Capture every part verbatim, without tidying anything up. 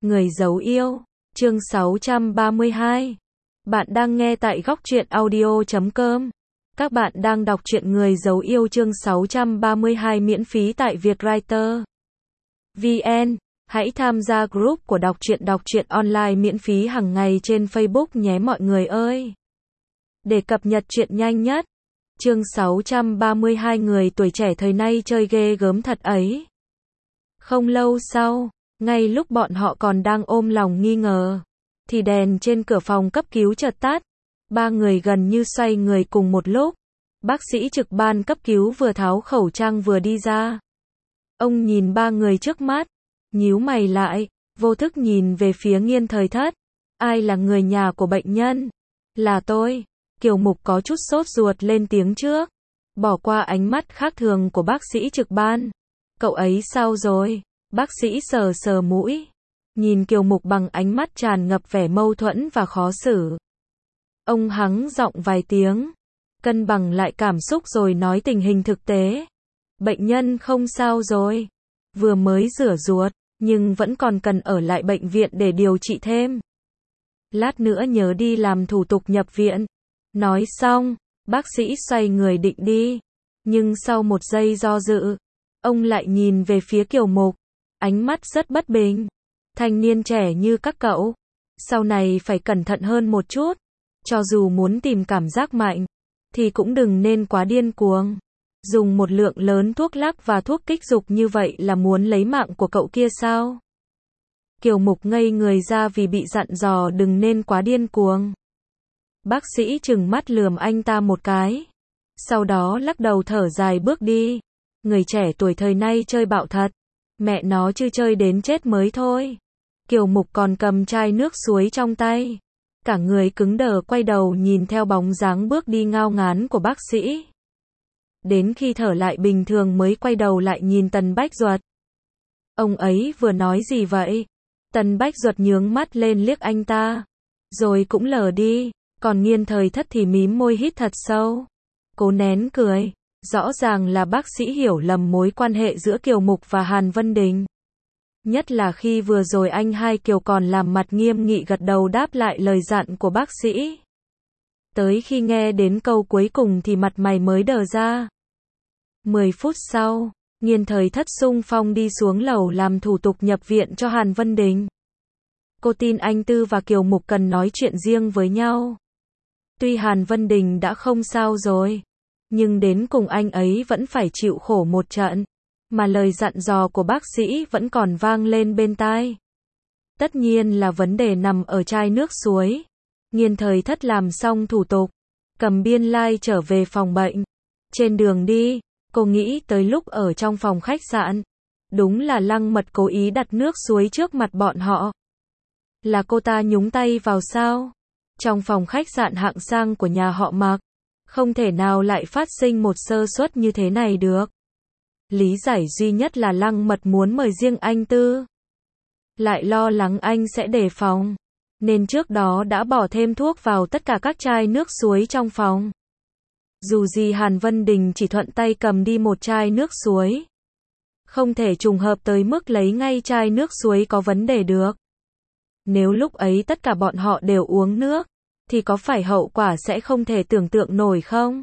Người giấu yêu, chương sáu trăm ba mươi hai. Bạn đang nghe tại góc truyện audio chấm com. Các bạn đang đọc truyện Người giấu yêu chương sáu trăm ba mươi hai miễn phí tại Vietwriter vê en. Hãy tham gia group của đọc truyện đọc truyện online miễn phí hàng ngày trên Facebook nhé mọi người ơi. Để cập nhật truyện nhanh nhất. Chương sáu trăm ba mươi hai người tuổi trẻ thời nay chơi ghê gớm thật ấy. Không lâu sau, ngay lúc bọn họ còn đang ôm lòng nghi ngờ, thì đèn trên cửa phòng cấp cứu chợt tắt. Ba người gần như xoay người cùng một lúc. Bác sĩ trực ban cấp cứu vừa tháo khẩu trang vừa đi ra. Ông nhìn ba người trước mắt, nhíu mày lại, vô thức nhìn về phía Nghiên Thời Thất. Ai là người nhà của bệnh nhân? Là tôi. Kiều Mục có chút sốt ruột lên tiếng trước, bỏ qua ánh mắt khác thường của bác sĩ trực ban. Cậu ấy sao rồi? Bác sĩ sờ sờ mũi, nhìn Kiều Mục bằng ánh mắt tràn ngập vẻ mâu thuẫn và khó xử. Ông hắng giọng vài tiếng, cân bằng lại cảm xúc rồi nói tình hình thực tế. Bệnh nhân không sao rồi, vừa mới rửa ruột, nhưng vẫn còn cần ở lại bệnh viện để điều trị thêm. Lát nữa nhớ đi làm thủ tục nhập viện. Nói xong, bác sĩ xoay người định đi, nhưng sau một giây do dự, ông lại nhìn về phía Kiều Mục, ánh mắt rất bất bình. Thanh niên trẻ như các cậu, sau này phải cẩn thận hơn một chút, cho dù muốn tìm cảm giác mạnh, thì cũng đừng nên quá điên cuồng. Dùng một lượng lớn thuốc lắc và thuốc kích dục như vậy là muốn lấy mạng của cậu kia sao? Kiều Mục ngây người ra vì bị dặn dò đừng nên quá điên cuồng. Bác sĩ trừng mắt lườm anh ta một cái, sau đó lắc đầu thở dài bước đi. Người trẻ tuổi thời nay chơi bạo thật, mẹ nó chứ chơi đến chết mới thôi. Kiều Mục còn cầm chai nước suối trong tay, cả người cứng đờ quay đầu nhìn theo bóng dáng bước đi ngao ngán của bác sĩ. Đến khi thở lại bình thường mới quay đầu lại nhìn Tần Bách Duật. Ông ấy vừa nói gì vậy? Tần Bách Duật nhướng mắt lên liếc anh ta, rồi cũng lờ đi. Còn Nghiên Thời Thất thì mím môi hít thật sâu, cố nén cười. Rõ ràng là bác sĩ hiểu lầm mối quan hệ giữa Kiều Mục và Hàn Vân Đình. Nhất là khi vừa rồi anh hai Kiều còn làm mặt nghiêm nghị gật đầu đáp lại lời dặn của bác sĩ. Tới khi nghe đến câu cuối cùng thì mặt mày mới đờ ra. Mười phút sau, Nghiên Thời Thất xung phong đi xuống lầu làm thủ tục nhập viện cho Hàn Vân Đình. Cô tin anh Tư và Kiều Mục cần nói chuyện riêng với nhau. Tuy Hàn Vân Đình đã không sao rồi, nhưng đến cùng anh ấy vẫn phải chịu khổ một trận, mà lời dặn dò của bác sĩ vẫn còn vang lên bên tai. Tất nhiên là vấn đề nằm ở chai nước suối. Nghiên Thời Thất làm xong thủ tục, cầm biên lai trở về phòng bệnh. Trên đường đi, cô nghĩ tới lúc ở trong phòng khách sạn. Đúng là Lăng Mật cố ý đặt nước suối trước mặt bọn họ. Là cô ta nhúng tay vào sao? Trong phòng khách sạn hạng sang của nhà họ Mạc, không thể nào lại phát sinh một sơ suất như thế này được. Lý giải duy nhất là Lăng Mật muốn mời riêng anh Tư, lại lo lắng anh sẽ đề phòng, nên trước đó đã bỏ thêm thuốc vào tất cả các chai nước suối trong phòng. Dù gì Hàn Vân Đình chỉ thuận tay cầm đi một chai nước suối, không thể trùng hợp tới mức lấy ngay chai nước suối có vấn đề được. Nếu lúc ấy tất cả bọn họ đều uống nước, thì có phải hậu quả sẽ không thể tưởng tượng nổi không?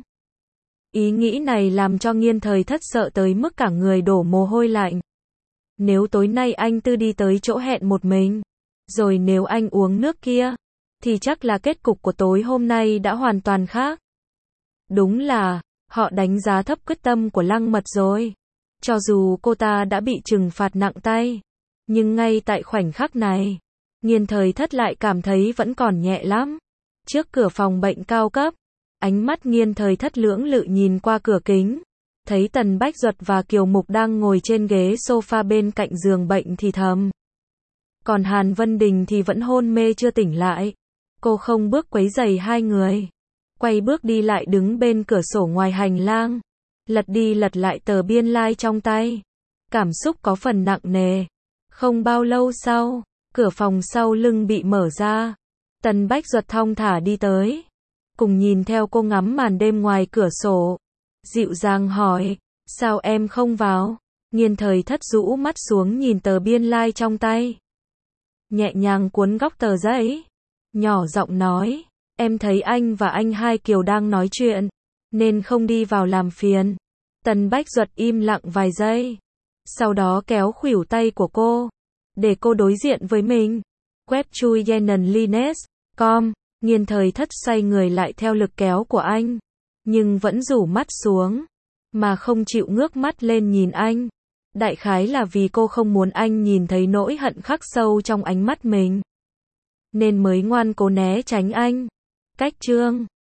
Ý nghĩ này làm cho Nghiên Thời Thất sợ tới mức cả người đổ mồ hôi lạnh. Nếu tối nay anh Tư đi tới chỗ hẹn một mình, rồi nếu anh uống nước kia, thì chắc là kết cục của tối hôm nay đã hoàn toàn khác. Đúng là, họ đánh giá thấp quyết tâm của Lăng Mật rồi. Cho dù cô ta đã bị trừng phạt nặng tay, nhưng ngay tại khoảnh khắc này, Nghiên Thời Thất lại cảm thấy vẫn còn nhẹ lắm. Trước cửa phòng bệnh cao cấp, ánh mắt Nghiên Thời Thất lưỡng lự nhìn qua cửa kính, thấy Tần Bách Duật và Kiều Mục đang ngồi trên ghế sofa bên cạnh giường bệnh thì thầm. Còn Hàn Vân Đình thì vẫn hôn mê chưa tỉnh lại. Cô không bước quấy rầy hai người, quay bước đi lại đứng bên cửa sổ ngoài hành lang, lật đi lật lại tờ biên lai trong tay. Cảm xúc có phần nặng nề. Không bao lâu sau, cửa phòng sau lưng bị mở ra. Tần Bách Duật thong thả đi tới, cùng nhìn theo cô ngắm màn đêm ngoài cửa sổ. Dịu dàng hỏi, sao em không vào? Nghiên Thời Thất rũ mắt xuống nhìn tờ biên lai trong tay. nhẹ nhàng cuốn góc tờ giấy, nhỏ giọng nói, em thấy anh và anh Hai Kiều đang nói chuyện, nên không đi vào làm phiền. Tần Bách Duật im lặng vài giây, sau đó kéo khuỷu tay của cô, để cô đối diện với mình. Web chui Yenan Lines, com, Nghiên Thời Thất xoay người lại theo lực kéo của anh, nhưng vẫn rủ mắt xuống, mà không chịu ngước mắt lên nhìn anh. Đại khái là vì cô không muốn anh nhìn thấy nỗi hận khắc sâu trong ánh mắt mình, nên mới ngoan cố né tránh anh. Cách chương